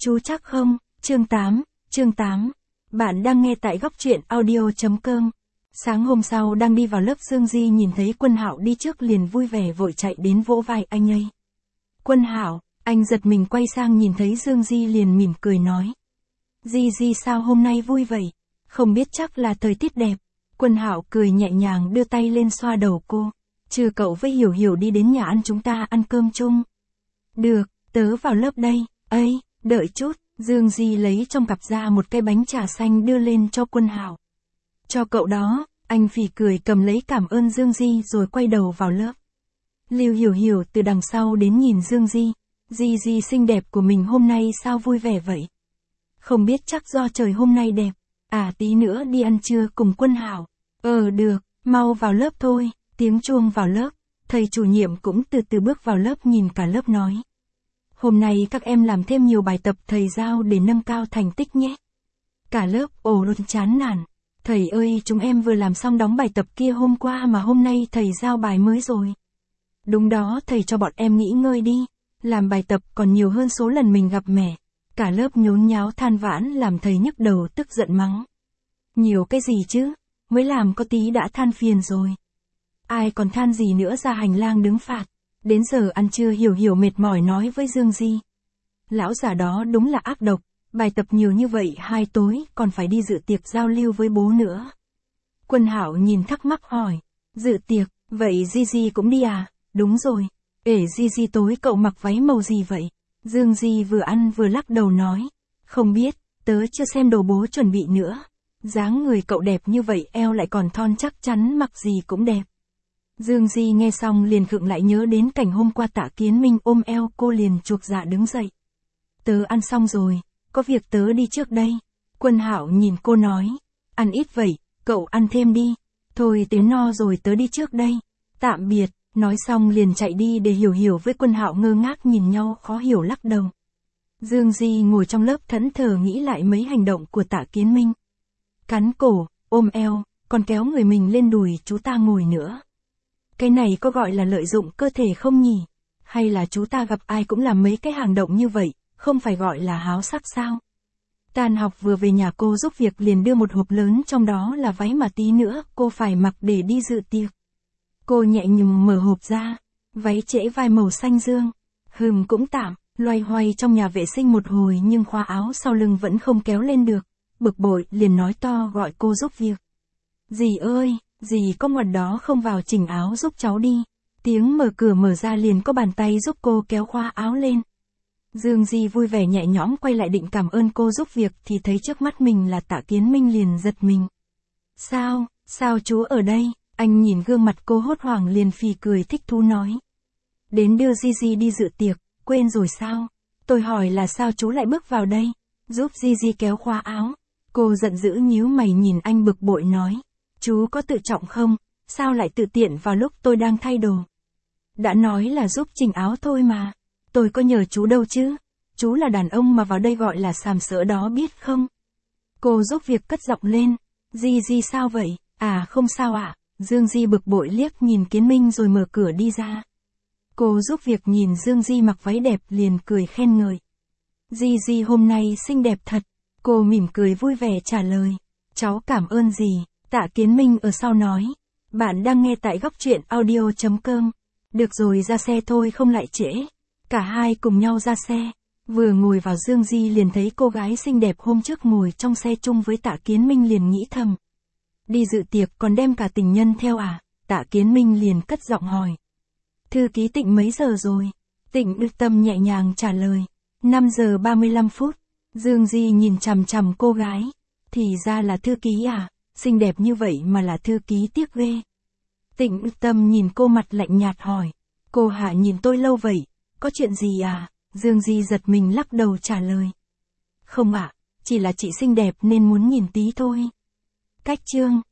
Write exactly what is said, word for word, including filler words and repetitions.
Chú chắc không? Chương tám, chương tám. Bạn đang nghe tại góc truyện audio.com. Sáng hôm sau đang đi vào lớp, Dương Di nhìn thấy Quân Hạo đi trước liền vui vẻ vội chạy đến vỗ vai anh ấy. Quân Hạo, anh giật mình quay sang nhìn thấy Dương Di liền mỉm cười nói. Di Di sao hôm nay vui vậy? Không biết chắc là thời tiết đẹp. Quân Hạo cười nhẹ nhàng đưa tay lên xoa đầu cô. Chưa cậu với Hiểu Hiểu đi đến nhà ăn chúng ta ăn cơm chung. Được, tớ vào lớp đây. Ây, đợi chút. Dương Di lấy trong cặp ra một cái bánh trà xanh đưa lên cho Quân Hạo. Cho cậu đó, anh phì cười cầm lấy cảm ơn Dương Di rồi quay đầu vào lớp. Lưu Hiểu Hiểu từ đằng sau đến nhìn Dương Di. Di Di xinh đẹp của mình hôm nay sao vui vẻ vậy? Không biết chắc do trời hôm nay đẹp. À tí nữa đi ăn trưa cùng Quân Hạo. Ờ được, mau vào lớp thôi. Tiếng chuông vào lớp. Thầy chủ nhiệm cũng từ từ bước vào lớp nhìn cả lớp nói. Hôm nay các em làm thêm nhiều bài tập thầy giao để nâng cao thành tích nhé. Cả lớp ồ luôn chán nản. Thầy ơi, chúng em vừa làm xong đóng bài tập kia hôm qua mà hôm nay thầy giao bài mới rồi. Đúng đó, thầy cho bọn em nghỉ ngơi đi. Làm bài tập còn nhiều hơn số lần mình gặp mẹ. Cả lớp nhốn nháo than vãn làm thầy nhức đầu tức giận mắng. Nhiều cái gì chứ, mới làm có tí đã than phiền rồi. Ai còn than gì nữa, ra hành lang đứng phạt. Đến giờ ăn trưa Hiểu Hiểu mệt mỏi nói với Dương Di. Lão già đó đúng là ác độc, bài tập nhiều như vậy hai tối còn phải đi dự tiệc giao lưu với bố nữa. Quân Hạo nhìn thắc mắc hỏi, dự tiệc, vậy Di Di cũng đi à? Đúng rồi. Ể Di Di tối cậu mặc váy màu gì vậy? Dương Di vừa ăn vừa lắc đầu nói, không biết, tớ chưa xem đồ bố chuẩn bị nữa. Dáng người cậu đẹp như vậy, eo lại còn thon chắc chắn mặc gì cũng đẹp. Dương Di nghe xong liền khựng lại, nhớ đến cảnh hôm qua Tạ Kiến Minh ôm eo cô liền chuộc dạ đứng dậy. Tớ ăn xong rồi, có việc tớ đi trước đây. Quân Hạo nhìn cô nói, ăn ít vậy, cậu ăn thêm đi. Thôi tớ no rồi, tớ đi trước đây. Tạm biệt, nói xong liền chạy đi để Hiểu Hiểu với Quân Hạo ngơ ngác nhìn nhau khó hiểu lắc đầu. Dương Di ngồi trong lớp thẫn thờ nghĩ lại mấy hành động của Tạ Kiến Minh. Cắn cổ, ôm eo, còn kéo người mình lên đùi chú ta ngồi nữa. Cái này có gọi là lợi dụng cơ thể không nhỉ? Hay là chú ta gặp ai cũng làm mấy cái hành động như vậy, không phải gọi là háo sắc sao? Tan học vừa về nhà cô giúp việc liền đưa một hộp lớn, trong đó là váy mà tí nữa cô phải mặc để đi dự tiệc. Cô nhẹ nhàng mở hộp ra, váy trễ vai màu xanh dương. Hừm cũng tạm, loay hoay trong nhà vệ sinh một hồi nhưng khóa áo sau lưng vẫn không kéo lên được. Bực bội liền nói to gọi cô giúp việc. Dì ơi! Dì có ngoằn đó không vào chỉnh áo giúp cháu đi. Tiếng mở cửa mở ra liền có bàn tay giúp cô kéo khóa áo lên. Dương Di vui vẻ nhẹ nhõm quay lại định cảm ơn cô giúp việc thì thấy trước mắt mình là Tạ Kiến Minh liền giật mình. Sao, sao chú ở đây? Anh nhìn gương mặt cô hốt hoảng liền phì cười thích thú nói. Đến đưa Di Di đi dự tiệc, quên rồi sao? Tôi hỏi là sao chú lại bước vào đây? Giúp Di Di kéo khóa áo. Cô giận dữ nhíu mày nhìn anh bực bội nói. Chú có tự trọng không? Sao lại tự tiện vào lúc tôi đang thay đồ? Đã nói là giúp chỉnh áo thôi mà. Tôi có nhờ chú đâu chứ. Chú là đàn ông mà vào đây gọi là sàm sỡ đó biết không? Cô giúp việc cất giọng lên. Di Di sao vậy? À không sao ạ. À? Dương Di bực bội liếc nhìn Kiến Minh rồi mở cửa đi ra. Cô giúp việc nhìn Dương Di mặc váy đẹp liền cười khen ngợi. Di Di hôm nay xinh đẹp thật. Cô mỉm cười vui vẻ trả lời. Cháu cảm ơn dì. Tạ Kiến Minh ở sau nói. Bạn đang nghe tại góc truyện audio.com. Được rồi, ra xe thôi không lại trễ. Cả hai cùng nhau ra xe. Vừa ngồi vào Dương Di liền thấy cô gái xinh đẹp hôm trước ngồi trong xe chung với Tạ Kiến Minh liền nghĩ thầm. Đi dự tiệc còn đem cả tình nhân theo à? Tạ Kiến Minh liền cất giọng hỏi. Thư ký Tịnh mấy giờ rồi? Tịnh Đức Tâm nhẹ nhàng trả lời. năm giờ ba mươi lăm phút. Dương Di nhìn chằm chằm cô gái. Thì ra là thư ký à? Xinh đẹp như vậy mà là thư ký tiếc ghê. Tịnh Đức Tâm nhìn cô mặt lạnh nhạt hỏi. Cô hả nhìn tôi lâu vậy? Có chuyện gì à? Dương Di giật mình lắc đầu trả lời. Không ạ, à, chỉ là chị xinh đẹp nên muốn nhìn tí thôi. Cách chương.